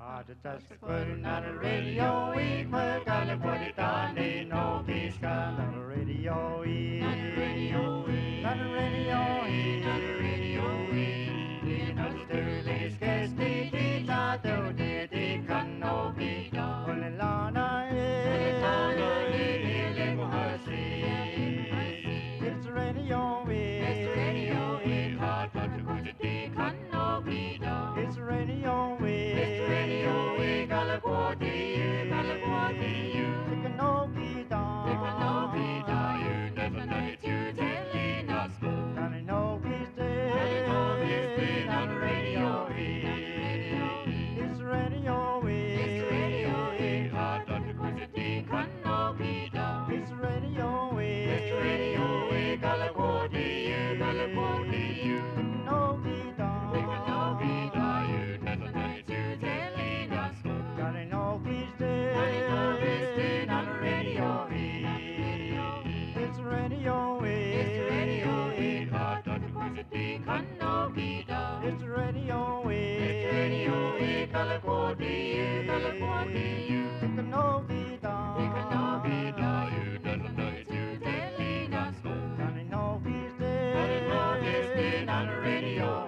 Just putting on the radio, we put on the put it on, ain't no peace come on the radio, on the radio, on the radio, on the radio, in the Sterling Skesti, Tita, Dodi, Kanobi, Olilana, it's radio, it's radio, hot, but the Kujati, Kanobi, it's radio, it's radio, we Galapoti, Tikanobi, you never know it, you telling us, Kananobi's dead, on the radio, it's radio, it's radio, hot, but the Kujati, Kanobi, it's radio, we Galapoti, you Tikanobi, you never know it, you telling us, Kananobi's dead, on the radio, it's radio, hot, but the Kujati, Kanobi, it's radio, Galapoti, you Tikanobi, you never know it, you telling us, Kananobi's dead, on the radio,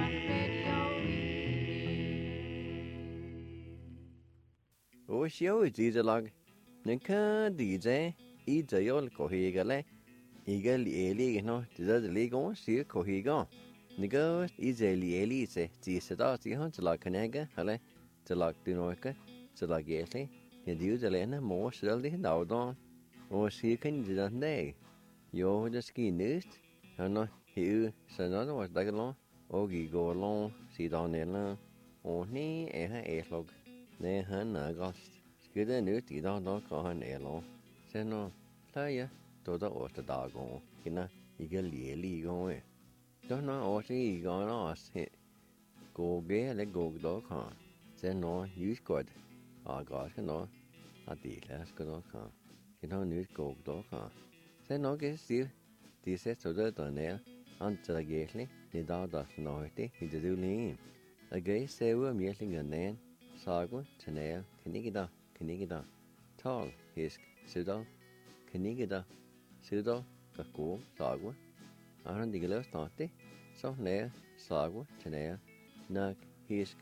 Ủa xíu gì giờ log nên cứ đi dễ ý giờ yo có hi cái lẽ ý cái lý cái nó thì giờ lý cũng xíu có hi cái nên cứ ý giờ lý sẽ chỉ sẽ đó chỉ hơn chỉ là cái này cái hay là chỉ là từ nói cái chỉ là cái gì thì điều giờ lên nó mua sẽ đi đâu đó ủa xíu cái gì đó đây yo just cái nước nó hiểu sẽ nó là đại cái lo ô gì go lo xí đó này là ô ní log nè hắn nợ có cái đó nữ thì đó có hắn nè lo xem nó thấy á tôi đó ở từ đó con cái nó cái lý con ấy đó nó ở cái con nó sẽ cố ghé lấy cố đó con xem nó use code có cái nó đi là cái đó con cái nó nữ cố đó con xem nó cái gì thì sẽ số đó tờ nè anh chỉ là ghé lấy thì đó nói thế thì tự nhiên ở cái xe vừa miếng lên gần nè Sagwa, Tanea, Kanigida, Tall, Hisk, Sudo, Kanigida, Sudo, Kaku, Sagwa, Aran Digalo Stati, So Nea, Sagwa, Tanea, Nak, Hisk,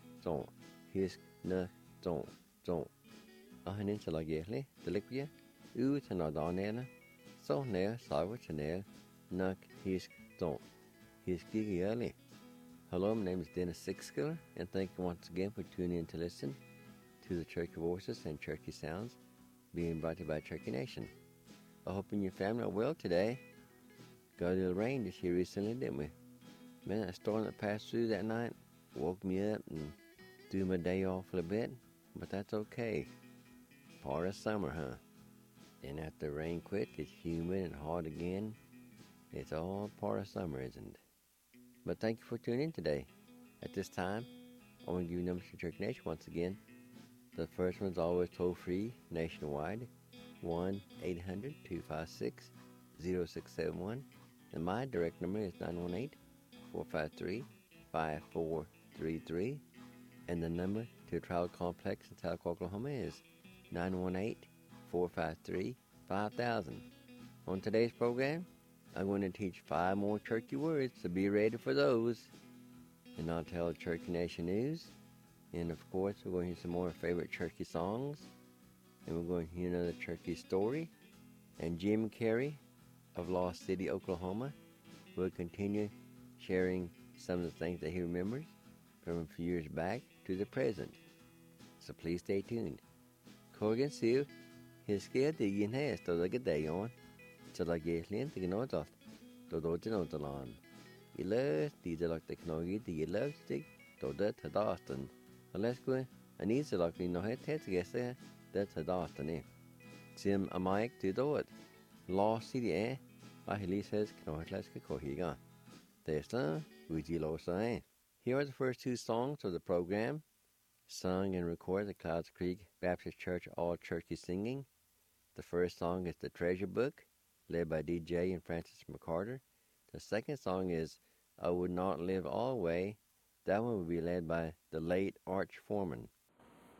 Nak, Zon. Ahanin Salageli, Delicpia, Tanadana, So Nea, Sagwa, Tanea, Nak, Hisk, Hiskigiali. Hello, my name is Dennis Sixskiller, and thank you once again for tuning in to listen to the Cherokee Voices and Cherokee Sounds being brought to you by Cherokee Nation. I hope you and your family are well today. Got a little rain this year recently, didn't we? Man, that storm that passed through that night woke me up and threw my day off a bit, but that's okay. Part of summer, huh? And after the rain quit, it's humid and hot again. It's all part of summer, isn't it? But thank you for tuning in today. At this time, I want to give you numbers for Cherokee Nation once again. The first one's always toll-free nationwide, 1-800-256-0671. And my direct number is 918-453-5433. And the number to the Travel Complex in Tahlequah, Oklahoma is 918-453-5000. On today's program, I'm going to teach 5 more Cherokee words, so be ready for those. And I'll tell Cherokee Nation news. And of course, we're going to hear some more favorite Cherokee songs. And we're going to hear another Cherokee story. And Jim Carey of Lost City, Oklahoma, will continue sharing some of the things that he remembers from a few years back to the present. So please stay tuned. Corgan Sue, his scared the yin has to look at day on. So like Gatlin, the Gnodot, the Dodgen the lawn. You love the like the Knogi, the love stick, to that to Dawson. Unless go, and easy like we know head to guess there, that's a Dawson. Sim a mic to do it. Lost City, eh? He says, let's go here. There's the Ujilo sign. Here are the first 2 songs of the program, sung and recorded at Clouds Creek Baptist Church All Cherokee Singing. The first song is The Treasure Book, led by DJ and Francis McCarter. The second song is I Would Not Live Always. That one will be led by the late Arch Foreman.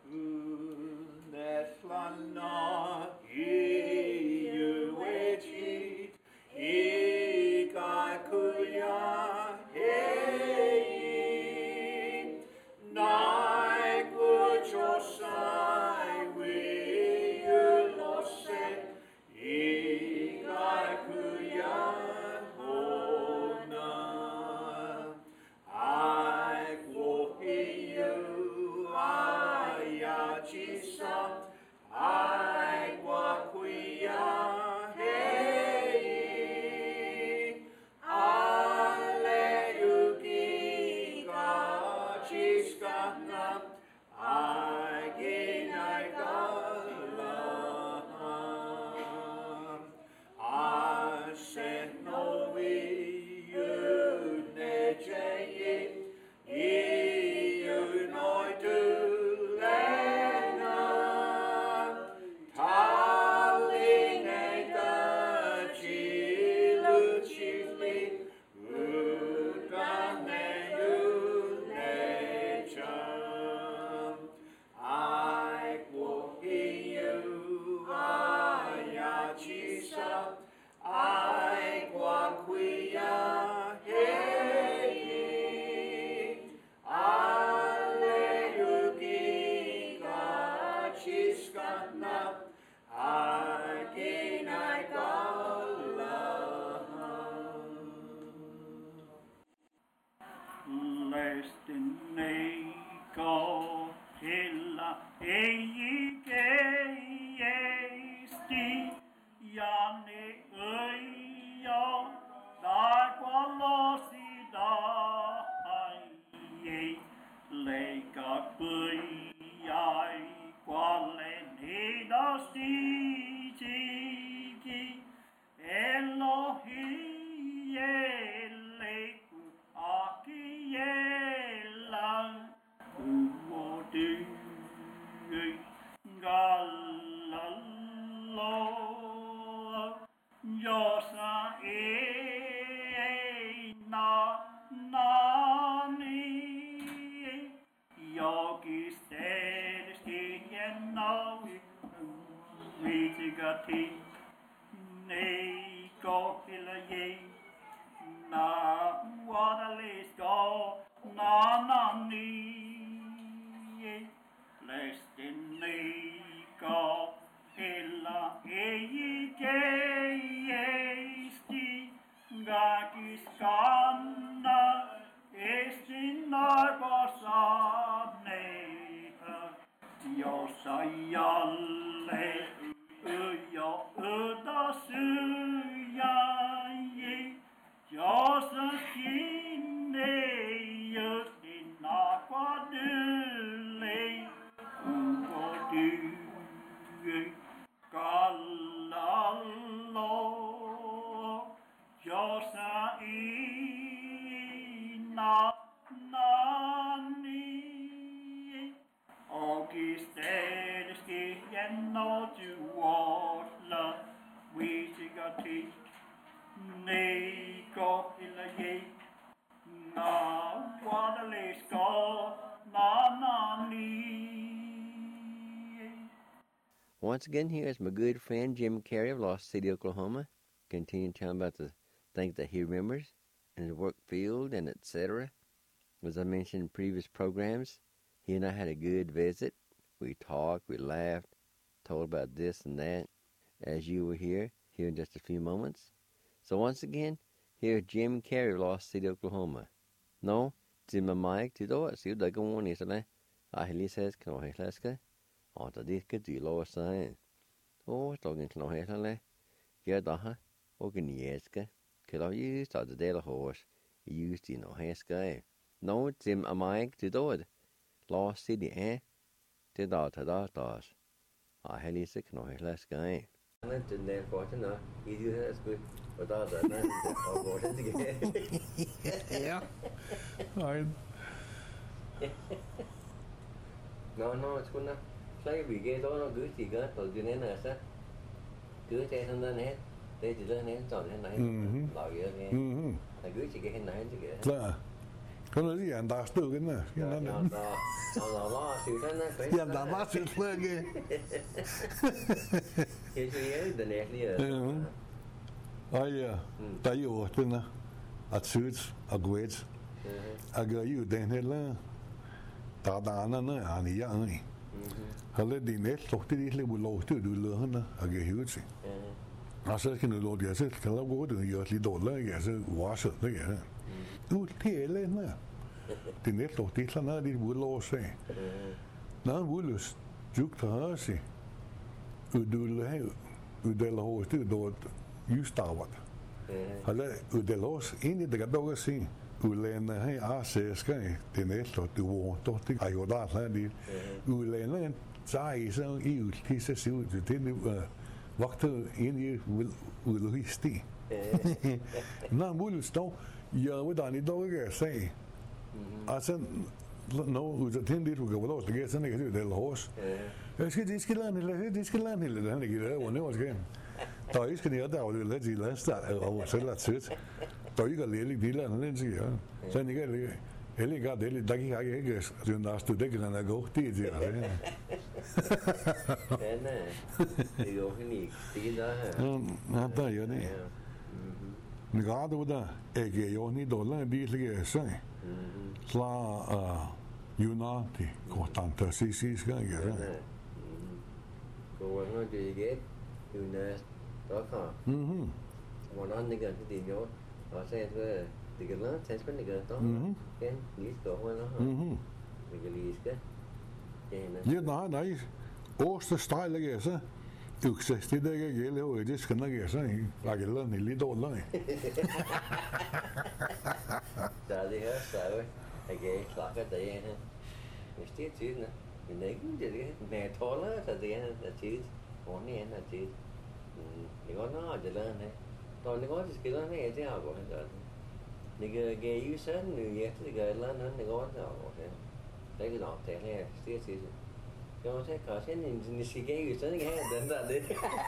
Once again, here is my good friend Jim Carrey of Lost City, Oklahoma, continuing telling about the things that he remembers in his work field and etc. As I mentioned in previous programs, he and I had a good visit. We talked, we laughed, told about this and that, as you will hear here in just a few moments. So once again, here's Jim Carrey of Lost City, Oklahoma. No, Jim and Mike, to do it, so you'd like to warn you, he says, can I hear the disc is the lowest sign. Oh, talking can I hear get the Oganiaska. Could I use the daily horse? Used in no sky. No, Jim and Mike, to do it. Lost City, to the I heli sick no less guy. And then they got no, easy that's good. Without that, yeah. Right. No, it's good enough. Say vì ghê đó nó cứ chỉ có tổ chức nên là sao cứ chạy thân lên hết đây chỉ lên hết chọn hết này loại vậy nghe là cứ chỉ cái hết này chứ kìa Kan du si en dag stugen der? Nó sự đó nó phải En dag var sin slöge. cái gì det är det Ai ta jo tuna. At suits a gwet. A ga ju den hela. Ta dana na ani ya ai. Halle di net lokti di le bulo tu du le na a ga huge. Asa kan du lo dia se kan la go du yo li do la ya se wa se le ya. Du te le na. Di net lokti la na di bulo se. Na bulus juk ta si. U du le u de la ho tu do just wat. Halle u de los in de gadoga si. Ulena hai ase skai tinello tu wo totti aioda la di ulena sai so iu ti se su ti waktu in will histi na mul sto ya wadani do ge sai asen no u the tin di go lo ge sen ge del hos es que diskelani le dan ge wo ne was ge to is ke ni da o le di la sta o se la tsit to i ga le di la ne ji ya sen ni ge le ele ga dele dagi ga ge ju na stu de ga na go ti ji thế này thì có cái gì tí đó na ta yo ne ni ga do da e ge yo ni do la di le ge sai la unati ko tanta si ga ge cô nó gì ghétอยู่ในđó cả mà nó đi gần cái tiền vô ở xe thôi thì cái nó xe có đi gần đó cái lý cổ hoa nó mình cái lý cái ja na nei ooste style ge sa yksi sti de ge le o dis kana ge sa la ge la ni li do la ta đi hết sợ cái ghét là cái tiền ha mình tiếc chứ nữa mình lấy cái gì mẹ thò lá thật tiền là chứ món này là chứ thì có nóจะเลิกนะตอนนี้ก็จะกินแล้วนี่จะเอาก่อนเถอะนี่ก็เกย์ยูเซนนี่เยอะที่เกิดแล้วนั้นนี่ก็จะเอาก่อนเถอะได้ก็ดอกแต่เนี่ยเสียสิก็ใช่ก็ใช่นี่สิเกย์ยูเซนนี่แค่เดินได้ดิ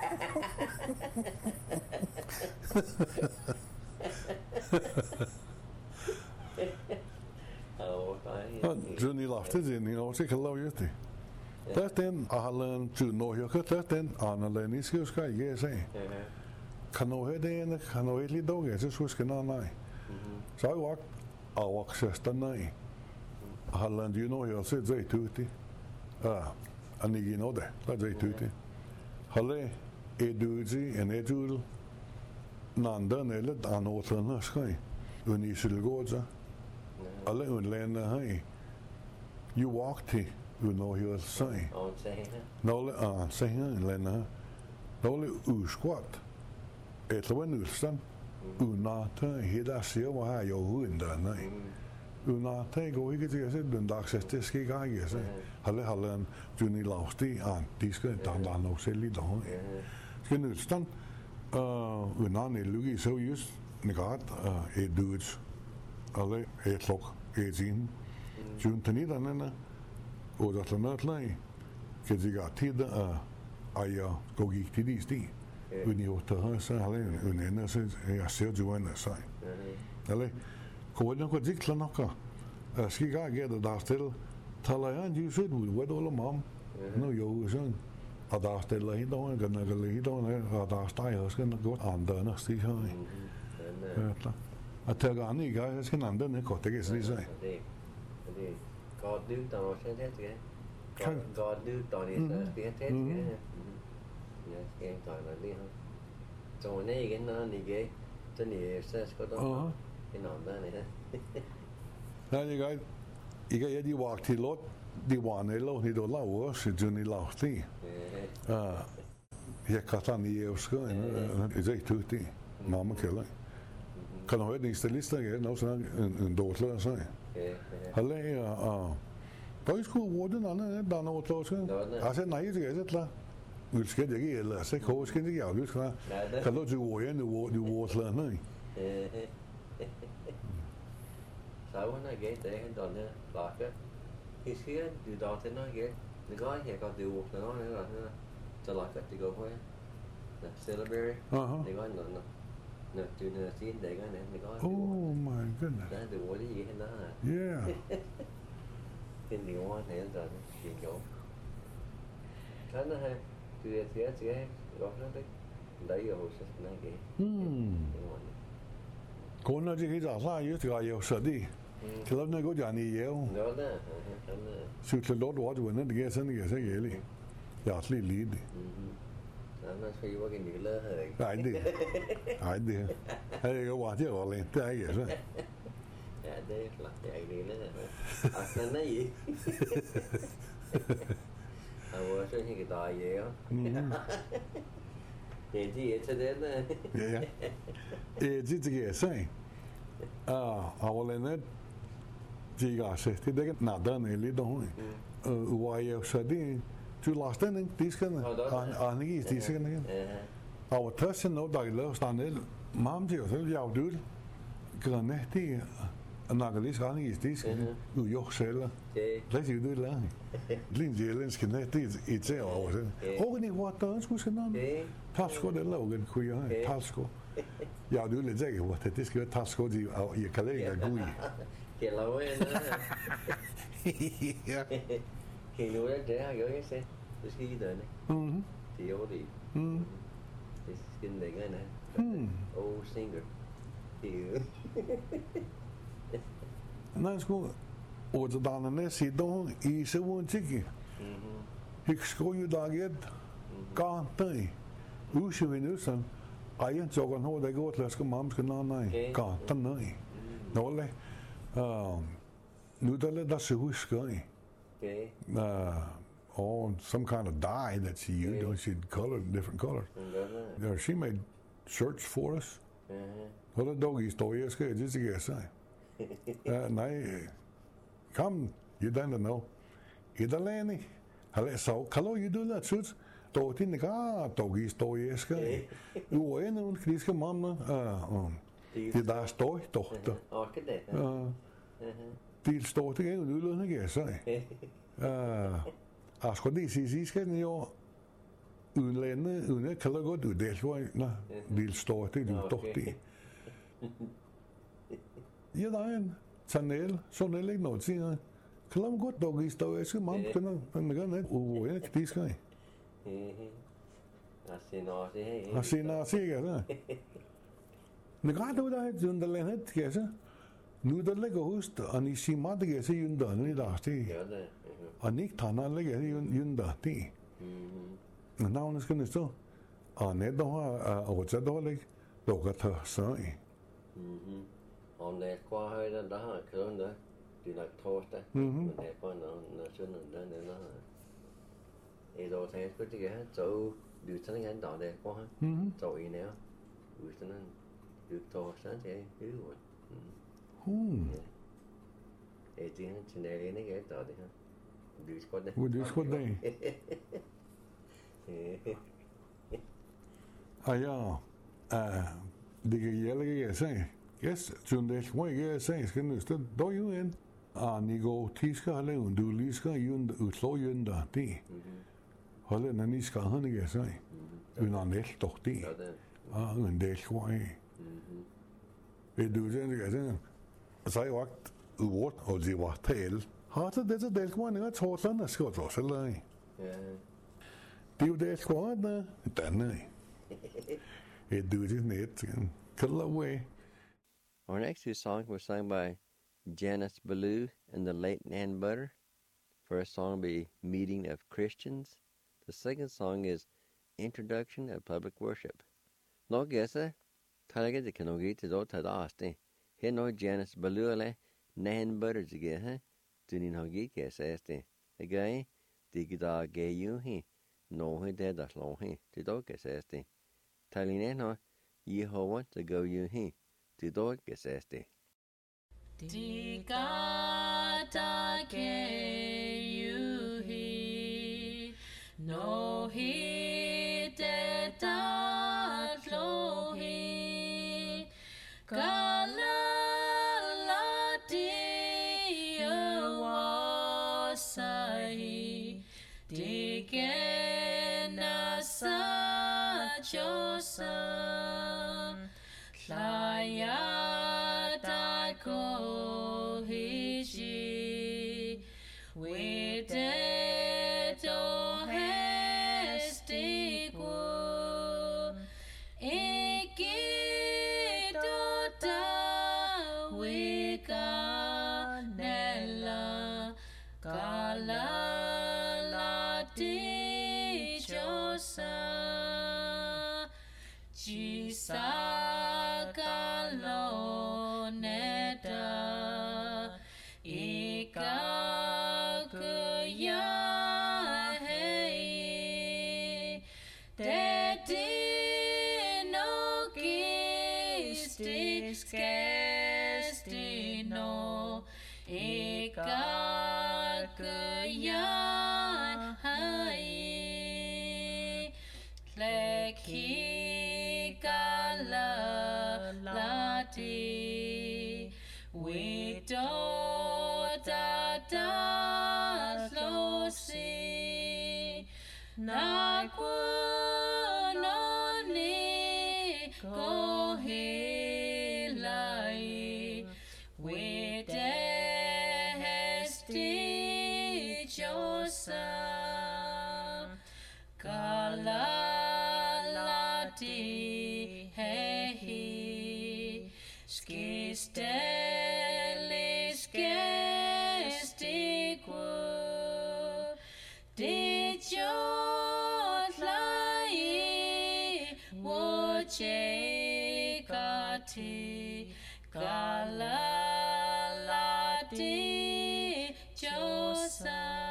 เอาตาย ju ni lafte din ni o se kala yeti Täten ahalen tu no yo täten analynis jo ska ge sig kano hedene kano eli doge så ska na nai så jag awak sesta nai ahalen du no yo se zai tuti ani no de la zai tuti halle eduji en edul nanda nele anotna skai uni silgoza alle unlena hai you walk to u no yo sai no le sai lena no le u squat et lo nu stan u na ta heda se wa ha yo hu inda nai u na ta go hi ge se den dag se det ske ga ge se halle du ni lausti an de skal dan no se li don skal nu stan u na ne lugi so just ne gat et dudes alle et lok et zin jun tani dan o da tlanatlai ke ziga tida aya gogi tidi sti uni ota sa hale uni na se ya se juana sai ale ko no ko zikla noka skiga ge da stel talayan you should we do mom no yo son ada stel la hido ga na ga hido na ada stai has ga go anda na sti hai atagani ga skin anda ne ko te ge sai God do tao sẽ thế chứ God do tao đi sẽ thế chứ cái tao là đi không rồi này cái nó này cái này sẽ có đó cái nón đó này ha ni ga di walk ti lot di one lo ni do lawo se juni lauti ya katani euska zai tuti mama kela kan ho ni stilista ge no så en dotla så halle Boys school warden anna da no to så ase nai ge zetla vil skal det ikke eller så ko skal det jo skal kan du jo en du water nej sao nó ghé để cái đòn này lọt á khi xía từ đó tới nó ghé nó có nhà con điều nó là cho lọt cái thì go thôi celebrate thì có nó Nè, từ nè xin để cái này có. Oh my goodness. Đó từ mua cái gì hết đó à. Yeah. Trên điều hoa này giờ tiền chỗ. Đó nó hay. Từ phía góp nó đấy. Đấy ở hồ sơ này cái. Cô nói cái giả sa yếu thì yếu sợ đi. Thì lúc này có giả này yếu. Đó đó. Sự thật đó đó rồi nó cái sân cái gì vậy? Giả lý lý đi. Nó suy qua cái nữ lơ hơi. Ai đi. Ai đi. Hay cái quả chứ gọi lên cái gì vậy? Đấy là cái gì nữa. À cái này gì? À vừa suy nghĩ cái tài gì đó. Hiện gì vậy đến nè. Yeah. Gì cái gì? Họ lên nó chỉ cả sẽ thì đấy cái nào đó này lý đó. Why sợ đi. Chú last tên tí cái này. Anh nghĩ tí cái này. Our person no dag lo stan el mam ti o jau dur kan neti anagalis kan is dis u yo sel les u dur la lin jelens kan neti it's o ogni watas kus kan tasko de logan ku yo tasko ja du le zeg wat het is ge tasko di je collega gui Ke lo en ja ke lo ya je yo ese es que de ne ti o di this skin thing in it. Old singer. Nou is goed. Wat er dan net zit doen, is gewoon chicken. Ik schoon je daar get. Kan tij. Hoe ze winnen zijn. Ayen zogan ho de goed les mams kan nee. Kan dan nee. Nou le. Nu dat ze hoe schijn. Or some kind of dye that she used. She'd colored different colors. She made shirts for us. Well, the doggies told us good, just to get say. Nej, come, you don't know. Idaleni. Så kallar ju du lätt ut. Då tinne ka doggies told us good. Du är en kristna mamma. Det där står dotter. Orkar det? Till står det ju du låter ge sig. Skal de sige, skal den jo udlande, uden at kalde godt ud, det er jo en del står det, du dog det. Ja, der er en tanel, sådan er ikke noget til. Kalde godt dog i står, jeg skal mamma, men kan ikke, ikke, de skal. Asina, sikkert, ja. Men godt ud af, sådan der landet, kan jeg sige. Nu der ligger hos, og ni siger meget, kan jeg sige, ynderne i dag, det er. Og ikke tager ligger ynder, det er. Navnet skal næste. Og netop har oversat overlæg, lukker til sig. Og når jeg går højt, der har jeg kørt der. Det er nok torsdag. Men jeg går når søndag, der er et år til, jeg skulle ikke have. Så du sådan en dag, der går her. Så i nær. Ud sådan en. Du torsdag, det er hyggelig. Det er til nærheden, ikke efter det her. Du skal det. Ja, det kan gælde ikke at sige. Yes, sådan det må ikke at sige, skal nøste. Der er jo en. Ni går tisker og laver, du lige skal udslå jønder, det. Holde, når ni skal han ikke at sige. Under næst dog det. En del skår af. Ved du, sådan det kan sige. Så har jeg vagt ord, og det var tal. Har det så del kommer ned til sådan, skal du også lade. Det er jo det skår der. Denne. Du det net. Color away. Our next two songs were sung by Janice Ballou and the late Nan Butter. First song will be Meeting of Christians. The second song is Introduction of Public Worship. Nå gæsser, tager det kan nok ikke til at afsted. Her når Janice Ballou eller Nan Butter til gæsser, du ni nok ikke gæsser afsted. Again, det kan da gav jo her, når det der slår her, det dog gæsser afsted. Tager når Jehova til gav jo her, det dog gæsser afsted. De gata yuhi no hite tatlohi kalala wasai de gena sa chosa Layata ko hishi with it o hestiku ikitota wikanela kalalati chosa Chisakalo-neta ikakuya-hei Tetino-kistis-kestino ikakuya-hei Leki-kalalati Wito-tata-losi Nakunoni kohilai Wite-hesti-chosa Kalalati hehi skistelis gestiku Dijotlai wochekati Kalalati chosa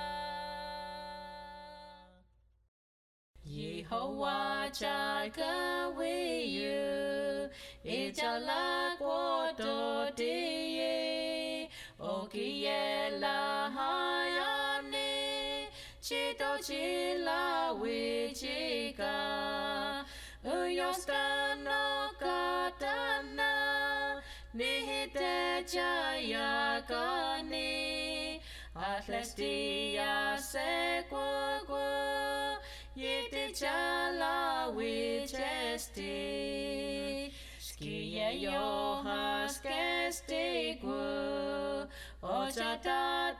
Yehovah jaga wiyu ijala kwoto diye okiela hayani chito chila wichika uyostano katana nihite jaya kani atlestia sekwakwa Yiti chala wichesti Skie johas kestiku Ochata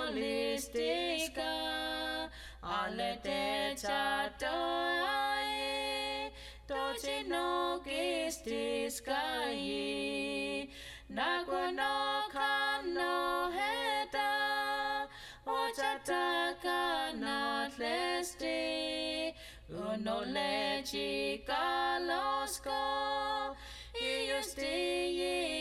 tolistika Alete chato ai Tochino kistiskai Naguano kano heta Ochata kanatlesti Uno lechi kalosko Iusti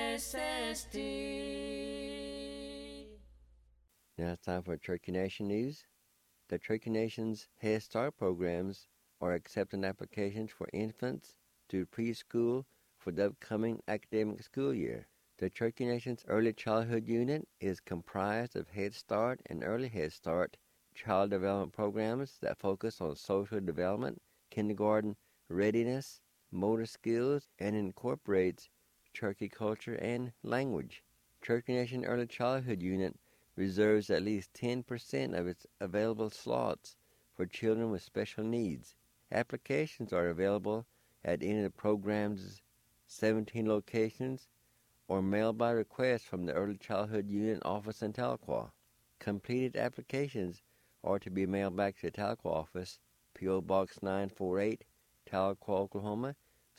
kesesti. Now it's time for Cherokee Nation News. The Cherokee Nation's Head Start programs are accepting applications for infants to preschool for the upcoming academic school year. The Cherokee Nation's Early Childhood Unit is comprised of Head Start and Early Head Start child development programs that focus on social development, kindergarten readiness, motor skills, and incorporates Cherokee culture and language. Cherokee Nation Early Childhood Unit reserves at least 10% of its available slots for children with special needs. Applications are available at any of the program's 17 locations or mailed by request from the Early Childhood Unit office in Tahlequah. Completed applications are to be mailed back to the Tahlequah office, P.O. Box 948, Tahlequah, Oklahoma,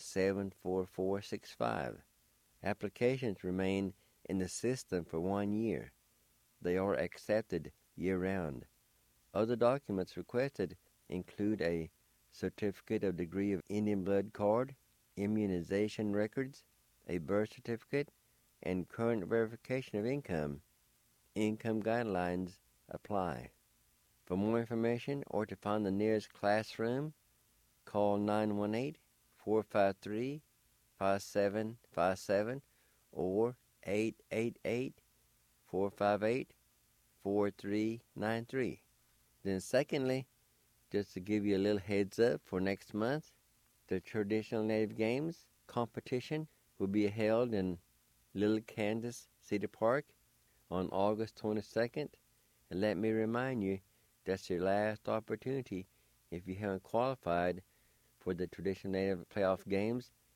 74465. Applications remain in the system for 1 year. They are accepted year-round. Other documents requested include a certificate of degree of Indian blood card, immunization records, a birth certificate, and current verification of income. Income guidelines apply. For more information or to find the nearest classroom, call 918-453-5757 or 888-458-4393. Then secondly, just to give you a little heads up for next month, the traditional Native Games competition will be held in Little Kansas City Park on August 22nd. And let me remind you, that's your last opportunity if you haven't qualified for the traditional Native playoff games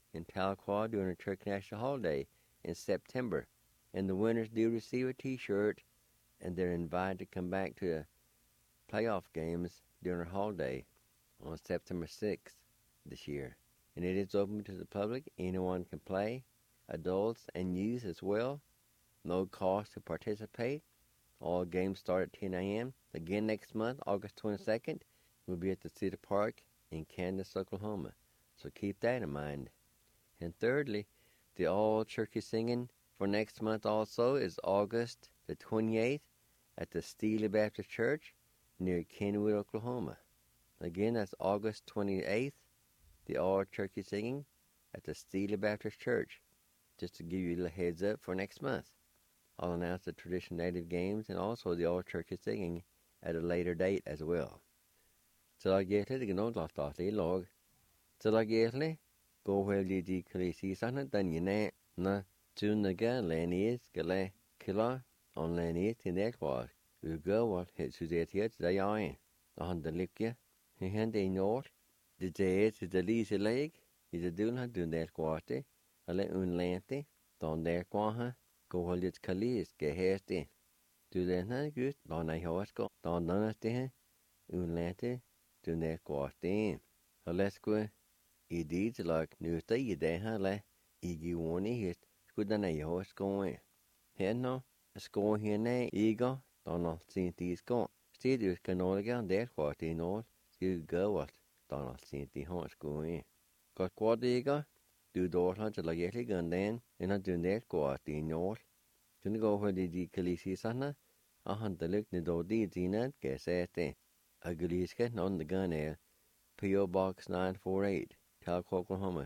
in Tahlequah during a church national holiday in September. And the winners do receive a T-shirt, and they're invited to come back to the playoff games during a holiday on September 6th this year. And it is open to the public. Anyone can play, adults and youth as well. No cost to participate. All games start at 10 a.m. Again next month, August 22nd, we'll be at the City Park in Candace, Oklahoma. So keep that in mind. And thirdly, the all-turkey singing for next month also is August the 28th at the Steely Baptist Church near Kenwood, Oklahoma. Again, that's August 28th, the all-turkey singing at the Steely Baptist Church. Just to give you a little heads up for next month. I'll announce the traditional native games and also the all-turkey singing at a later date as well. Til a gethli the gnod last dathli log. Til a gethli, go where the Kalisi sana dan yene na tunaga lenis gale killa on lenis in that was. We go what hit Suzette here today on the lipkia. He hand a note. The day is the lease leg. Is a dun had done that quarter. A let unlante. Don there quaha. Go hold it Kalis get hasty. Do that not good. Don I horse go. Don none unlante. Do that quarter. A let's go. I did like new day there, le. Igi warning hit. Good than a horse going. Here no. A score here nay. Ego. Donald St. D's gone. Stadius can all again there quarter in all. You go what Donald St. D. horse going. Got quarter ego. Do door hunter like yet gun then. And I do that quarter in all. To go where the Kalisi sana. I hunt the look the door deeds in it. Guess at it. A gully's getting on the gun air. P.O. Box 948. Tahlequah, Oklahoma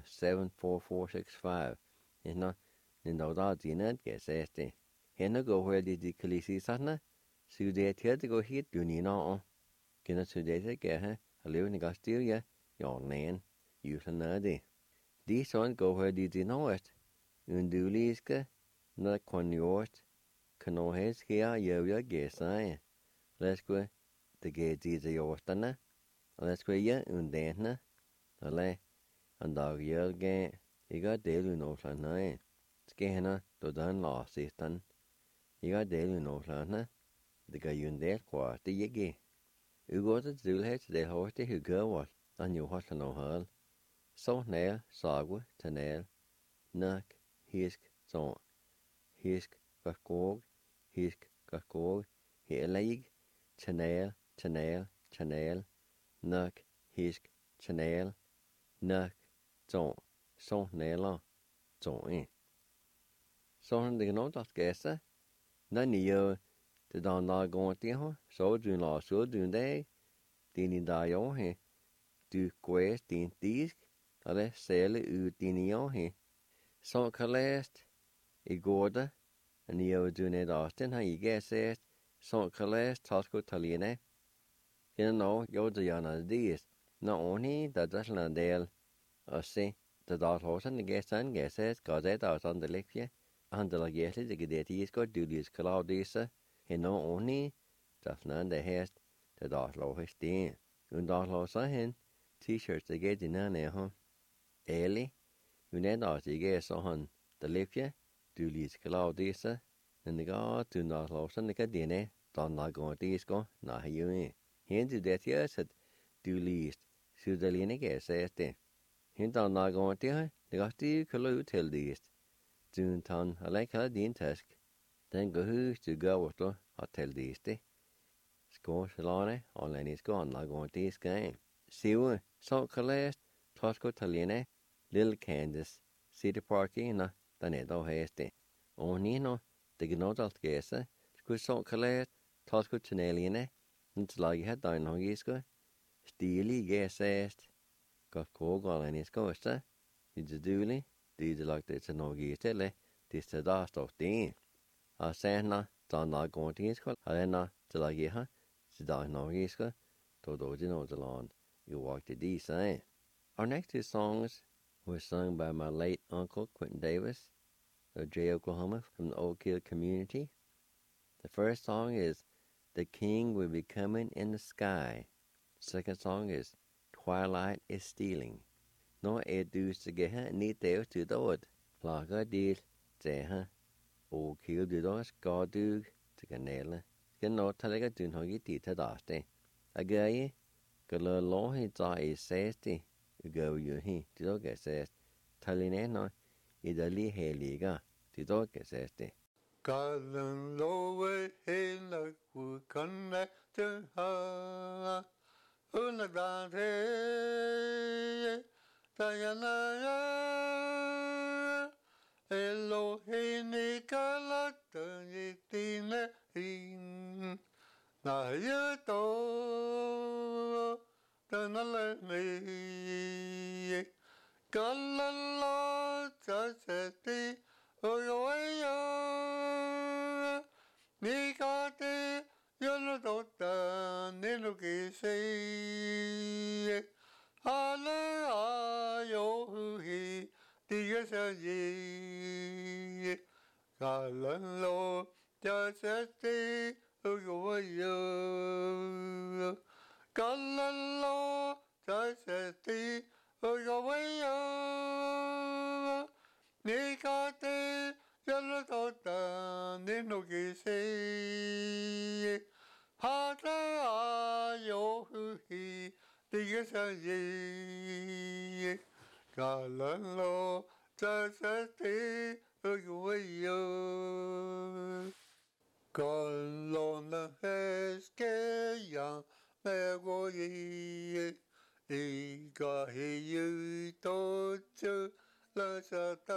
74465. And not in the odds in it. Guess at it. Here go where the Kalisi sana. So they here to go hit you know. Can I say get her? I live in Australia. Your land. You can know it. This one go where did you know it? Unduliska. Not conyost. Canohes here. You guess I. Let's go. The gate is a yostana. Let's go ya undana. Ale. And dog yell game. You got daily no plan. Scanner to done lost it. You got daily no plan. The guy in there quarter yegi. You go to the head the horse who go what, and you watch no hurl. So nail, sagwa, tanel, nuck, hisk, so. Hisk, kakog, here leg, chanel, nuck, hisk, chanel, nuck, so nail, so in. So the no dot guesser, none you. The don la going to so do la so do they. Dini da yo he. Du quest din disk. Ale sele u dini yo he. So kalest. I gorda. And yo do net Austin. Ha you guess it. So kalest Tosco Taline. You know yo the yana dis. No only the Dutchland Dale. Or see. The dot horse and the guess and guess it. Cause it out on the lake here. And the lagetli the gadeti is got duties Claudisa. He no only Daphne the hest the dotlo his den. Dotlo sa hen T-shirts the get in an home. Ellie, net out the guess on the lipia, do lease Claudisa, and the god do not lost and the cadine, don't not go disco, not you in. He did that yes at do least, so the line guess at it. He don't not go to her, the got to collude till this. June ton, I like her din task. Then go who's to go with her, I'll tell this day. Score Shalane, all any gone, not going to this game. See what, so collect, Tosco Taline, Little Candace, City Parky, and the Nedo Hasty. Only no, the Gnodal Gessa, good so collect, Tosco Taneline, and it's like you had down on Gisco. Steely guess asked, got cog all any scosta. Did you do Did you like this no gistele, this the dust of the Sena, Don la going to Gisco, Alena, till I get her, the dog no Gisco, Todo know the lawn, you walk the D sign. Our next two songs were sung by my late uncle Quentin Davis of Jay, Oklahoma, from the Oak Hill community. The first song is The King Will Be Coming in the Sky. The second song is Twilight is Stealing. nó du sẽ ghé ha ní téo từ đó là cái đi trẻ ha ô khiêu từ đó có du thì cái này là cái nó thay cái chuyện hỏi cái gì thay đó thế cái lơ ló hay trái xe thì cái yêu hi thì đó cái xe thay lên nó ý lý hệ lý cả thì đó cái xe thế cả lần lô về hết là của con này chân ha hơn là đàn thế ta ya na ya Elohim cả là tự nhiên tin in na ya to ta na le ni cả lần lo cha sẽ đi ôi ya ni cả te yo no tota ni no que sei ala ayo hui diga sa ye cả lần lo cha sẽ đi ôi ya cả lần lo cha sẽ đi ôi ya ni cả te yo no tota ni no que sei ala ayo hui diga sa ye cả lần lo cha sẽ đi ôi ya con lo na es que ya me voy y ca hi to chu la sa ta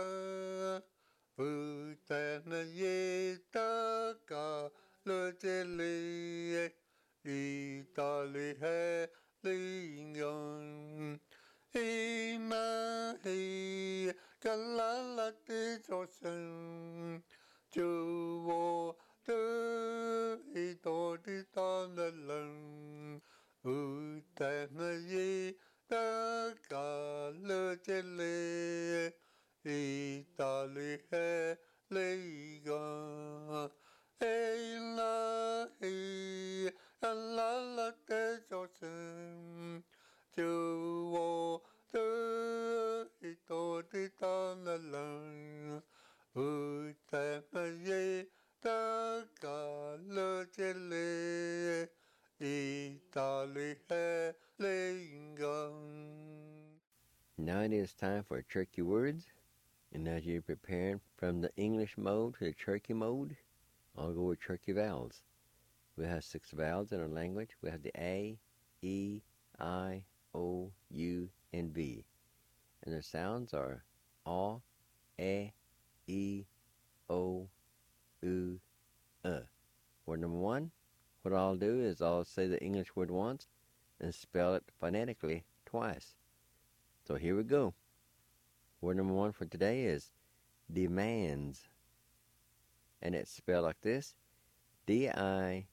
u ta na ye ta ka le te le y ta le he li yon y na hi ka la te cho sen chu wo tư y tô đi ta na lần u ta na ye ta cả lơ chê lê y ta li he lê ga ê la hi la la te cho sen chu wo tư y tô đi ta na lần u ta na ye ta cả lơ chê lê y ta li he lê gang. Now it is time for Cherokee words, and as you're preparing from the English mode to the Cherokee mode, I'll go with Cherokee vowels. We have 6 vowels in our language. We have the A, E, I, O, U, and V. And their sounds are A, E, O, U, Word number 1, what I'll do is I'll say the English word once and spell it phonetically twice. So here we go. Word number 1 for today is demands. And it's spelled like this: DITAYOS.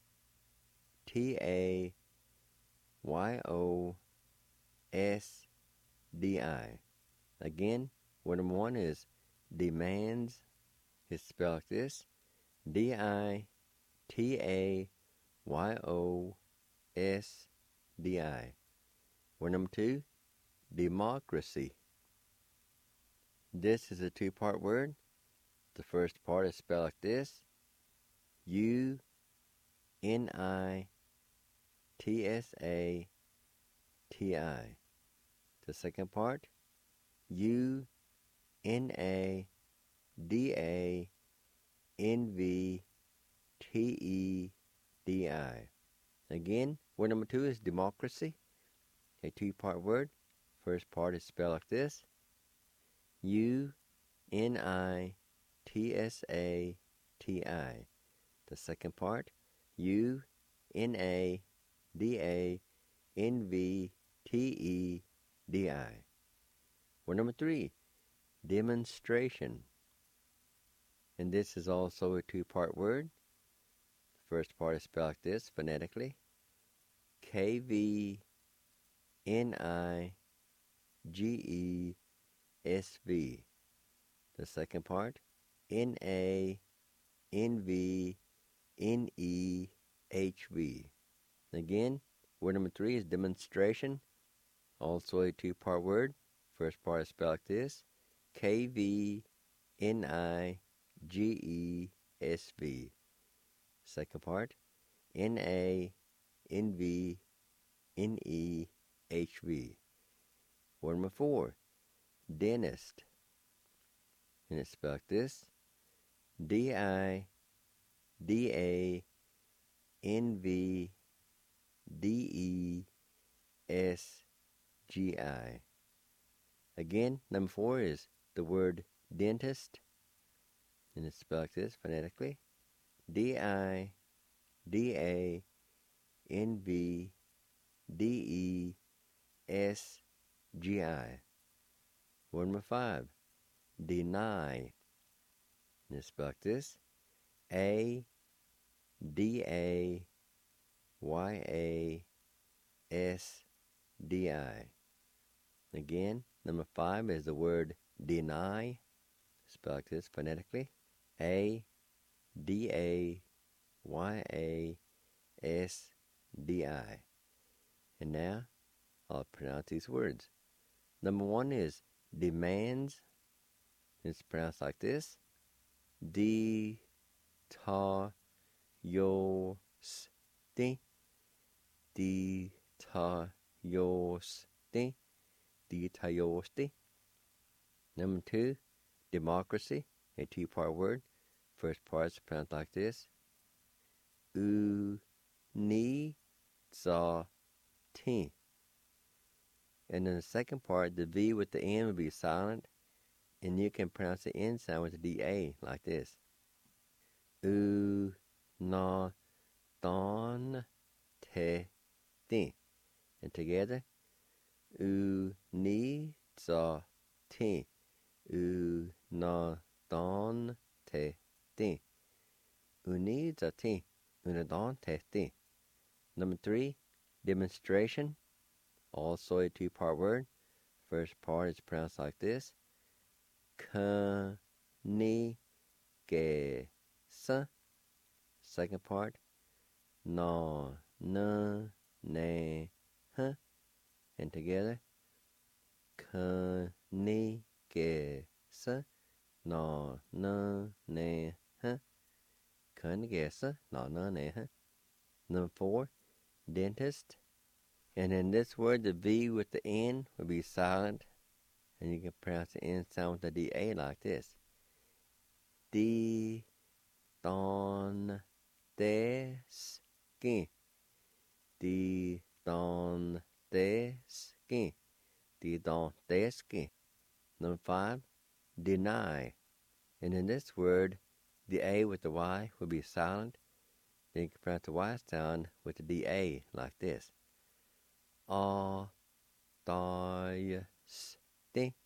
Again, word number 1 is demands. It's spelled like this: DITAYOS. Word number 2, democracy. This is a 2-part word. The first part is spelled like this: UNITSATI. The second part, UNADANVTEDI. Again, word number 2 is democracy, a 2-part word. First part is spelled like this: UNITSATI. The second part, UNADANVTEDI. Word number 3, demonstration. And this is also a 2-part word. The first part is spelled like this phonetically: KVNIGESV. The second part, NANVNEHV. Again, word number 3 is demonstration, also a 2-part word. First part is spelled like this: KVNIGESV. Second part: NANVNEHV. Word number 4: dentist. And it's spelled like this: DIDANVDESGI. Again, number 4 is the word dentist, and it's spelled like this phonetically: DIDANVDESGI. Word number 5: deny, and it's spelled like this: ADAYASDI. Again, number 5 is the word deny, spelled like this phonetically: ADAYASDI. And now I'll pronounce these words. Number 1 is demands. It's pronounced like this: D-ta-yo-sti. D-ta-yo-sti. D-ta-yo-sti. Number 2, democracy, a 2-part word. First part is pronounced like this: U-ni-za-ti. And then the second part, the V with the N will be silent, and you can pronounce the N sound with the D-A like this: U-na-don-te-ti. And together: U-ni-za-ti. U-na-don-te-ti. U-ni-za-ti. U-na-don-te-ti. Number 3, demonstration, also a 2-part word. First part is pronounced like this: Ka-ni-ge-sa. Second part: Na-na-ne-ha. And together: Ka-ni-ge-sa. Na-na-ne-ha. Ka-ni-ge-sa. Na-na-ne-ha. Number 4, dentist. And in this word, the V with the N will be silent, and you can pronounce the N sound with the D-A like this: Di-don-de-ski. Di-don-de-ski. Di-don-de-ski. Number 5, deny. And in this word, the A with the Y will be silent. Then you can pronounce the Y sound with the D-A like this: A-di-sti.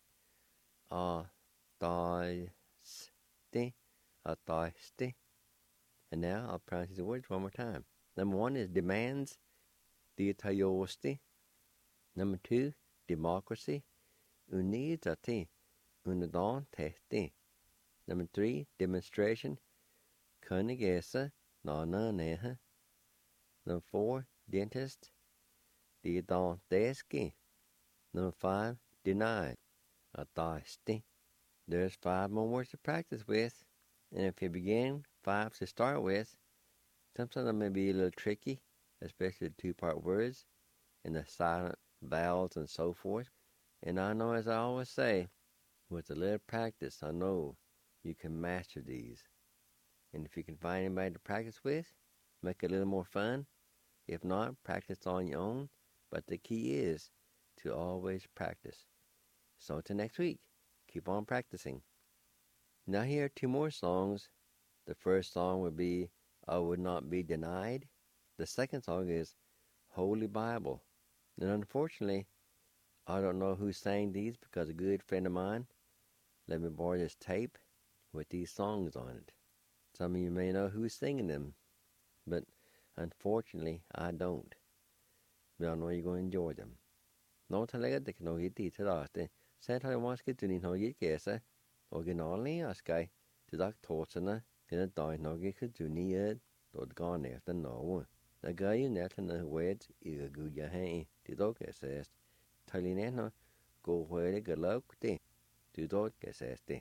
A-di-sti. A-di-sti. And now I'll pronounce these words one more time. Number 1 is demands, di-ta-yo-sti. Number 2, democracy, uni-za-ti. Una-don-te-ti. Number 3, demonstration, ka-ni-ge-sa. Na-na-ne-ha. Number 4, dentist, di-don-de-ski. Number 5, deny, a-di-sti. There's 5 more words to practice with, and if you begin 5 to start with, sometimes they may be a little tricky, especially the 2-part words and the silent vowels and so forth. And I know, as I always say, with a little practice, I know you can master these. And if you can find anybody to practice with, make it a little more fun. If not, practice on your own. But the key is to always practice. So until next week, keep on practicing. Now here are 2 more songs. The first song would be I Would Not Be Denied. The second song is Holy Bible. And unfortunately, I don't know who sang these because a good friend of mine let me borrow this tape with these songs on it. Some of you may know who's singing them, but unfortunately, I don't. But I know you're going to enjoy them. No talaga de kano hiti tadaste. Santa Waska Dunin ho yit gesa. Originally, Askai, to Doc Torsana, in a die no get Duni ed, dot gone after no. The guy in that in the words, is a good ya hay, the dog says. Talinano, go where the look te. Do dot guess este.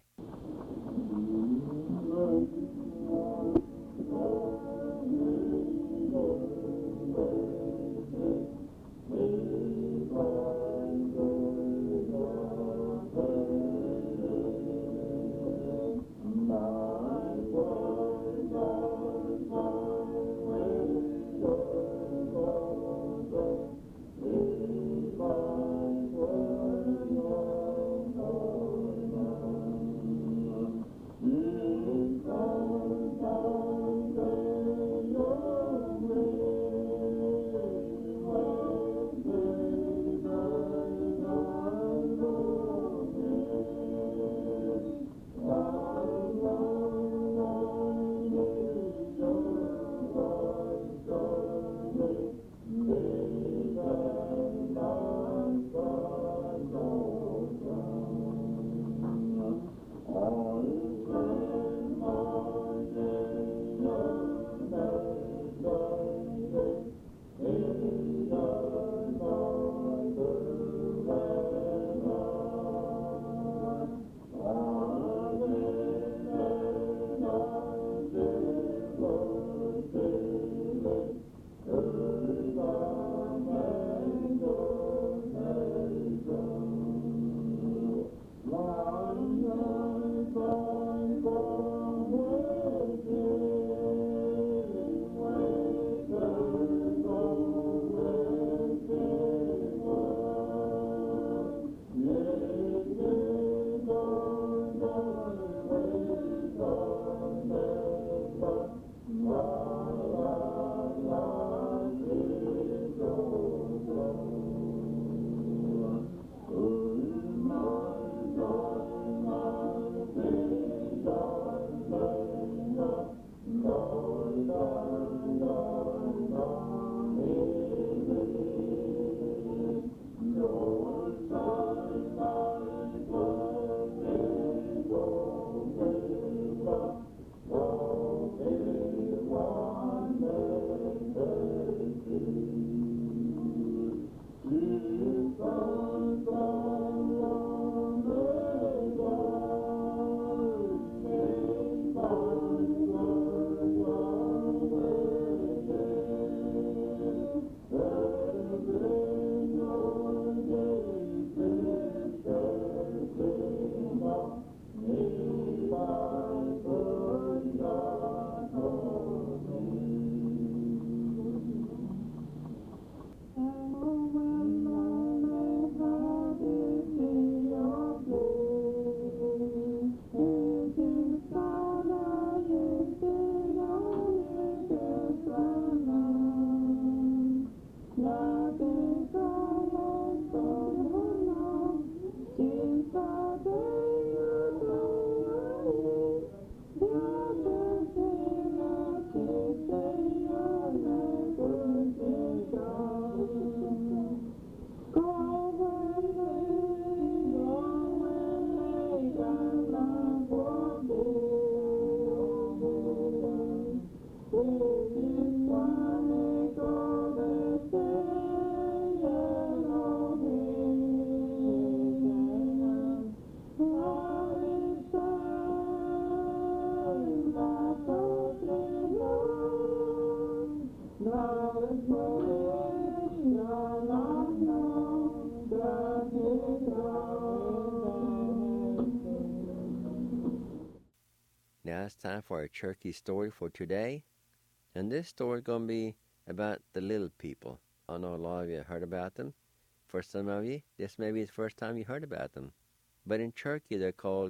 Now it's time for our Cherokee story for today. And this story is going to be about the little people. I know a lot of you heard about them. For some of you, this may be the first time you heard about them. But in Cherokee, they're called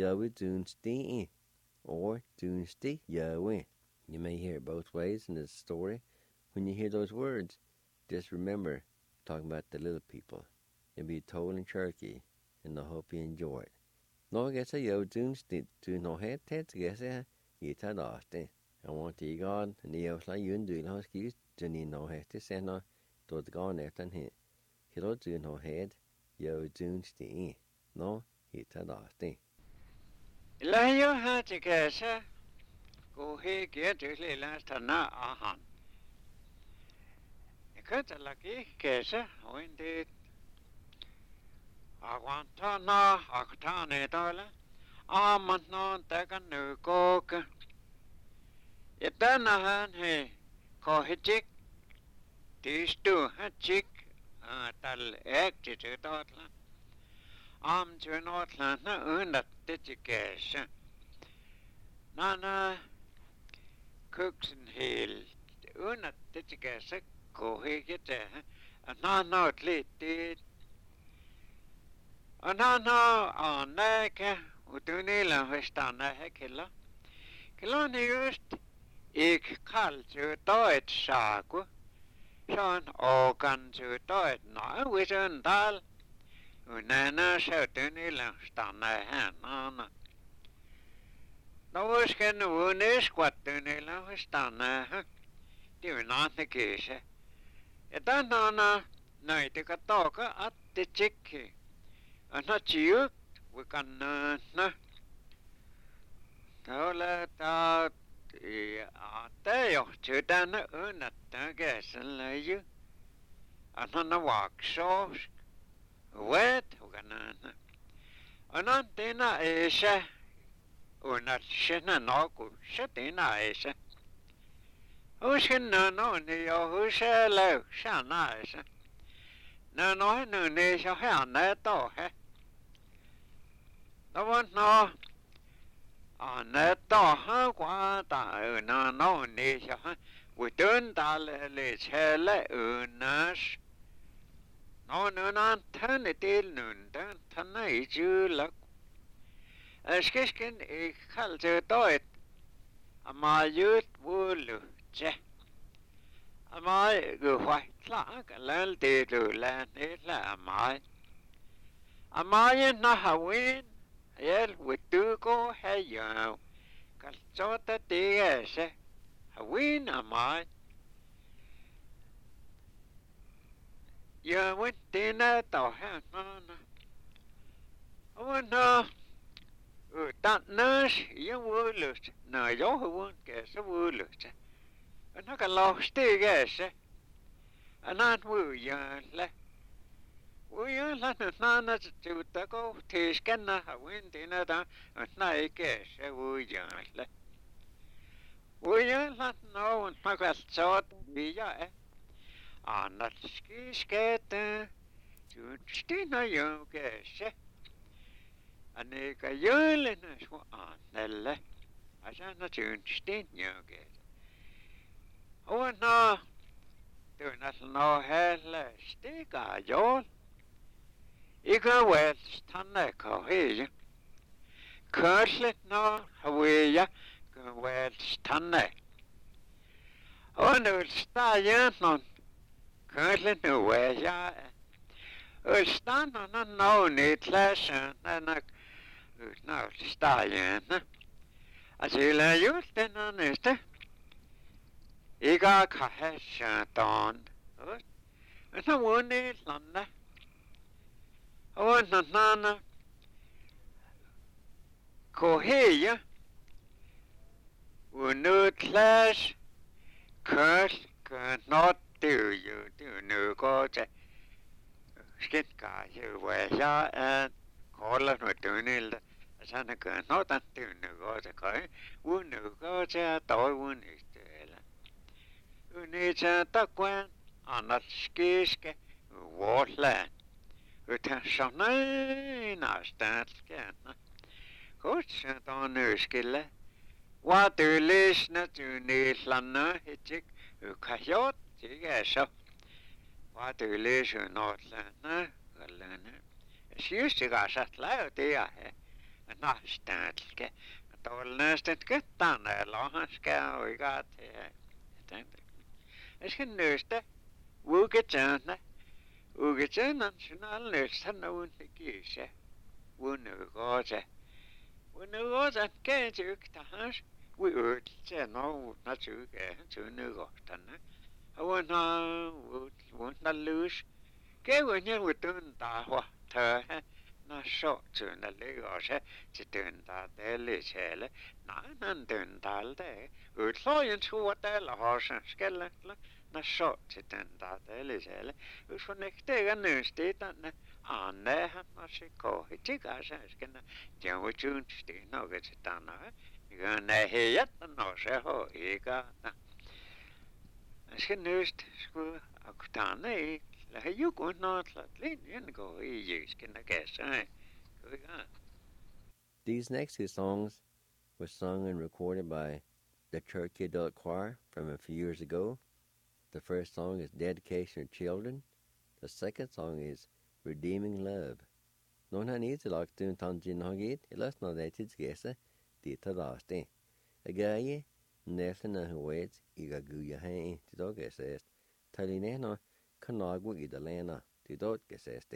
Yowidunsti or Dunsti Yowie. You may hear it both ways in this story. When you hear those words, just remember talking about the little people. It'll be told in Cherokee, and I hope you enjoy it. No gets a Yowidunsti to no head to get a yitadaste. I want to God and the house like you and do it. How excuse Jenny no head to send her to the gone after him. Hello, do no head, Yowidunsti. No, yitadaste. Layo hatikasa go he get the last na ahan. Cut a lucky kesa when did Aguantana, actane dola. Amannon takan nu koka. Ja tänähän he kohitik. Tistu hatchik. Tal äkti totla. Amtjönotla na undat titikässä. Nana kuksen hel. Undat titikässä kohikite. Nana liittiit. Nana annäkä. Utunilla hoistaan nähäkillä. Kyllä on just ik kaltsu toit saaku. Se on okansu toit nauisen tal. Unäänä se utunilla hoistaan nähään nana. No uusken unis kuattunilla hoistaan nähä. Tiunaan tekisä. Ja tänään näitä toka atti tsikki. Anna tsiuk. We kan Täällä tää johtuu tänne ynnättää käsillä ju. Anna vaksoos. Vet, Anna tina eesä. Unnatsenä nokussa tina eesä. Uskin niin johusä löysä naisa. No niin se on tohe. No, anna toha kuata no niin se on tuntalle selle unnas. No tänne til nundan tänne ei syllä. Äskesken ei kalse toit. Ama jut vuolutse. Ama guhaitlaa kallalti luulään niillä amai. Ama nahawin. Jel wituko hayo. Kalsota tiese. Hawin amai. Ja wintina tohan nana. Wana. Utannas ja vuolus. No johon käsä vuolus. Anaka lohti käsä. Anan vuojalle. Uilla nana tuutako tiiskenna wintina ta nai käsä vuojalle. Uilla no makaltsot via. Annat skisketä. Tunstina jo käsä. Anika jöllenä sua annelle. Asana tunstin jo käsä. Ona. Tunas no helle stika jol. Ika wels tanne kohija. Körslet no hawiya wels tanne. On ulstajan non. Körslet no weja. Ulstan no nitläsen nana. No ulstajan. Asila julten on ystä. Ika kahesha ton. No wuni landa. Nana. Kohija. Unutlas. Kurs. Not do you do no go to. Skitka you weja and call us with tunil. Sana kan not that do no go to kai. Unu go to toy one is there. Unita takwan. Annat skiske. Wartland. Utan sanai nastanskana. Kutsun on yskille. Vaatulisna tyynillanna hitsik. Ukajot tigeso. Vaatulisun otlana. Kallana. Syystigasat läytiä he. Nastanske. Tolnastet kyttane lohanska oigat he. Äsken nöystä. Vuuketsana. Ugetsenan sinälle sanoin tekisä. Vunnugose. Vunnugose käänsi yktahas. Vuutse no natsuke sunnugostana. Vunna lyys. Kävin ja vutuntaa huahtaa. Na sotsuna lygose. Se tuntaa telliselle. Nainan tuntalta. Utlojen suotella hosan skellellä. na så til den der det selv. Så nægte jeg nøste den Anne han na sig ko hiti gasa skena jamu chun sti no ge tana ga na heyat no se ho ega na skenust sku akutane la heyu ko no tlatlin yen go I skena gasa These next two songs were sung and recorded by the Church Adult Choir from a few years ago. The first song is Dedication of Children. The second song is Redeeming Love. Någon har ni till lagt en tangin har gett, eller snart det till skese, det tar raste. Jag grejer, nästan har vet, jag guja här till dag gesest. Talinena kan nago I dalena till dag geseste.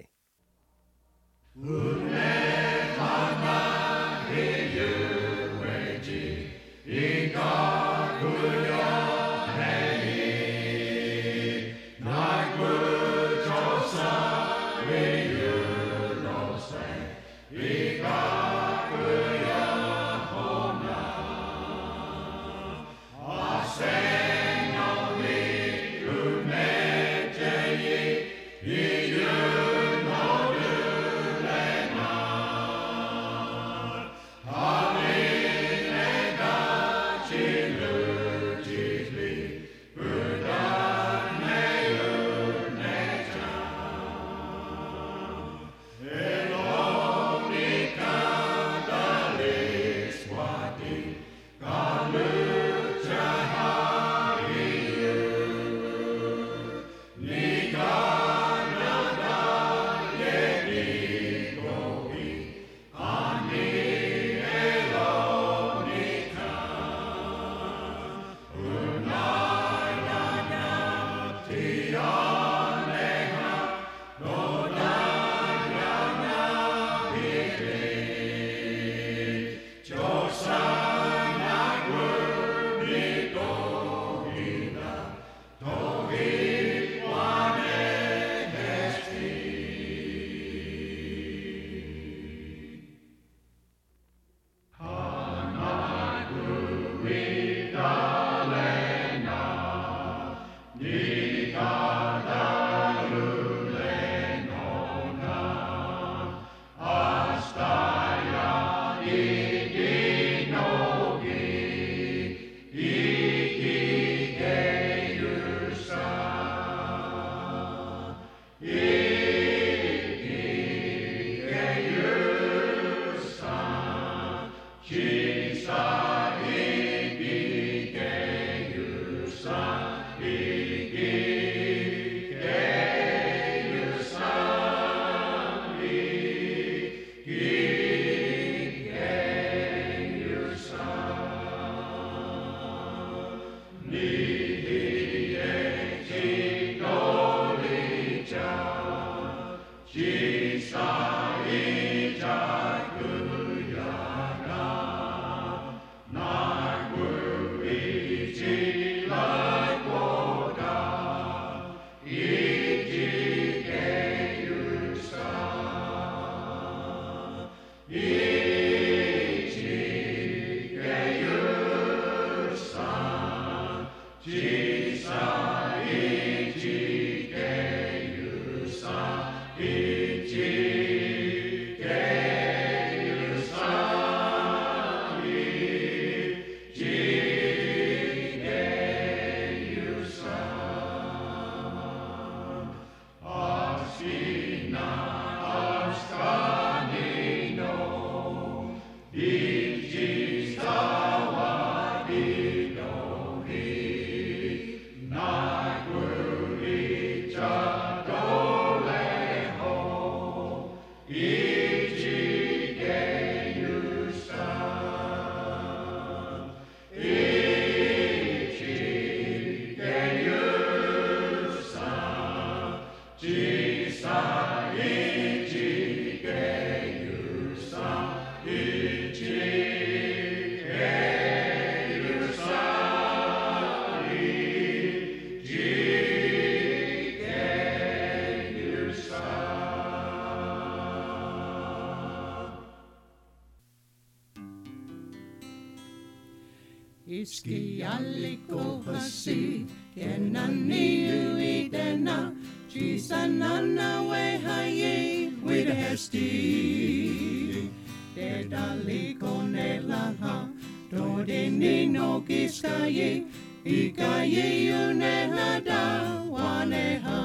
Skal aldrig gå og se Kenani uidena, Chisanana we haye, with a hesti. Dedali konelaha, Dodini no kiskaye, Ikaye unehada, waneha.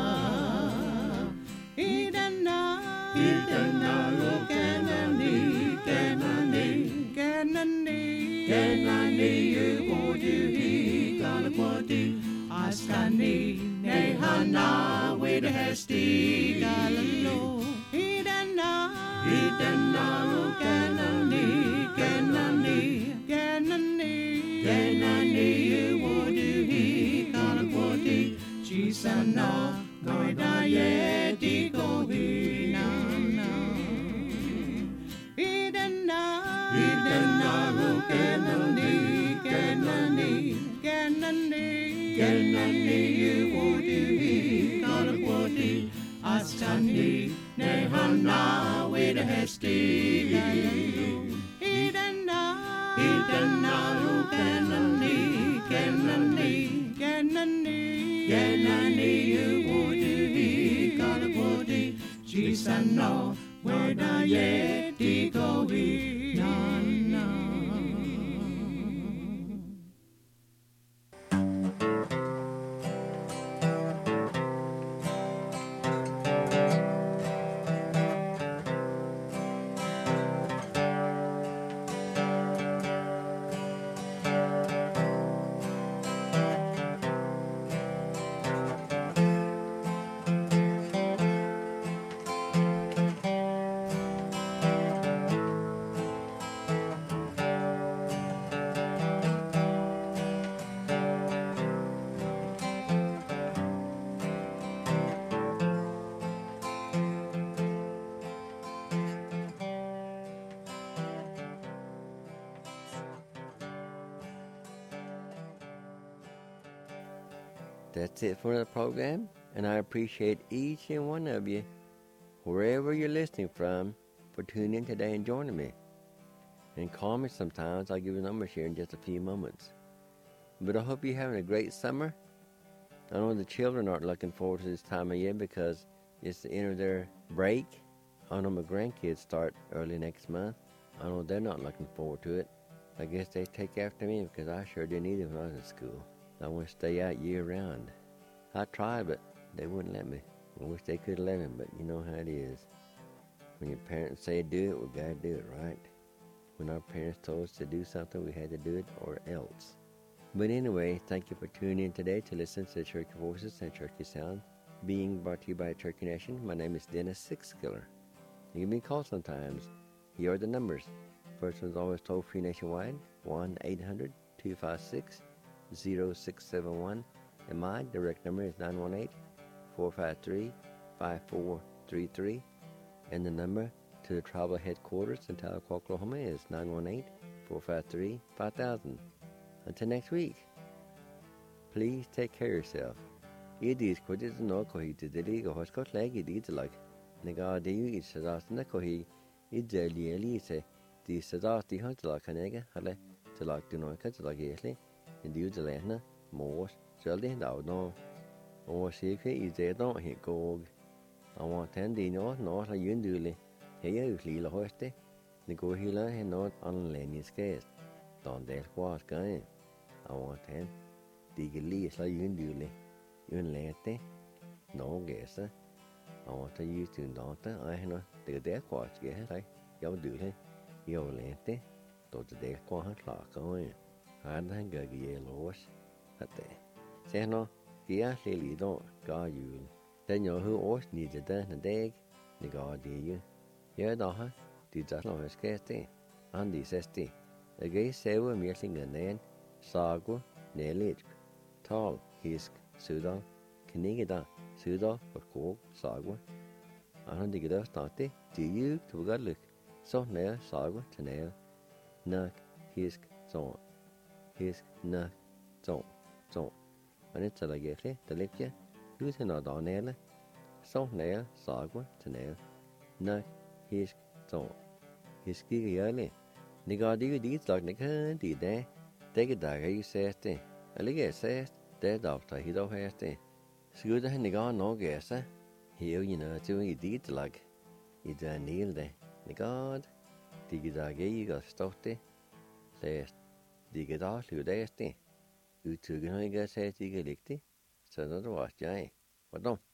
Idana, Kenani, Uodi, Galapoti, Askani, Nehana, with a hesti, Galalo, Idana, Kenani, Uodi, Galapoti, Chisana, Noidaye, Digohi, Nana. Idana, Kenani, Uodi, Galapoti, Askani, Nehana, with a hesti, Idana, Kenani, Uodi, Galapoti, Chisano, Noidaye, Digohi, Nana. That's it for the program, and I appreciate each and one of you, wherever you're listening from, for tuning in today and joining me. And call me sometimes. I'll give you numbers here in just a few moments. But I hope you're having a great summer. I know the children aren't looking forward to this time of year because it's the end of their break. I know my grandkids start early next month. I know they're not looking forward to it. I guess they take after me because I sure didn't either when I was in school. I want to stay out year-round. I tried, but they wouldn't let me. I wish they could have let me, but you know how it is. When your parents say do it, we got to do it, right? When our parents told us to do something, we had to do it or else. But anyway, thank you for tuning in today to listen to the Cherokee Voices and Cherokee Sound, being brought to you by Cherokee Nation. My name is Dennis Sixskiller. You give me a call sometimes. Here are the numbers. First one's always toll-free nationwide, 1-800-256-0671. And my direct number is 918-453-5433. And the number to the tribal headquarters in Tahlequah, Oklahoma is 918-453-5000. Until next week, please take care of yourself. Idis kodis no kohi tidili go hoskot leg idis like nega diu is sadasna kohi ideli se di sadasti hunt like kanega hale to like do no kat like yesli diu de lehna mos seldi daw no o se ke is de don't hit go I want ten di no la yun duli hey usli la hoste ni go hila he not on lenis case don del quas guy I want ten digli la yun duli yun lete no gesa I want to use to not I know the del quas get like yo duli yo lete to the del quas la going had hang ga ye los ate se no kia li don't ga you then you who os needed the dag the god you yeah da ha di da no skete andi sesti a gay sewa meeting and then sago nelit tall hisk sudan knigida suda or ko sago ahan digida starte do you to ga look so ne sago tene nak hisk so hisk nak so and it's like it the lecture using our donella so ne sago tene nak hisk so hisk yale ni ga di like ne kan di de take it da you say a lige says det doktor hit over her sted. Skulle han ikke have noget gæster? Her i noget til i dit lag. I det nil det. Det godt. De kan da ikke stå det. Læs. De kan da slutte det. Udtrykken har ikke sagt, de kan ligge det. Så når du var jeg. Hvordan?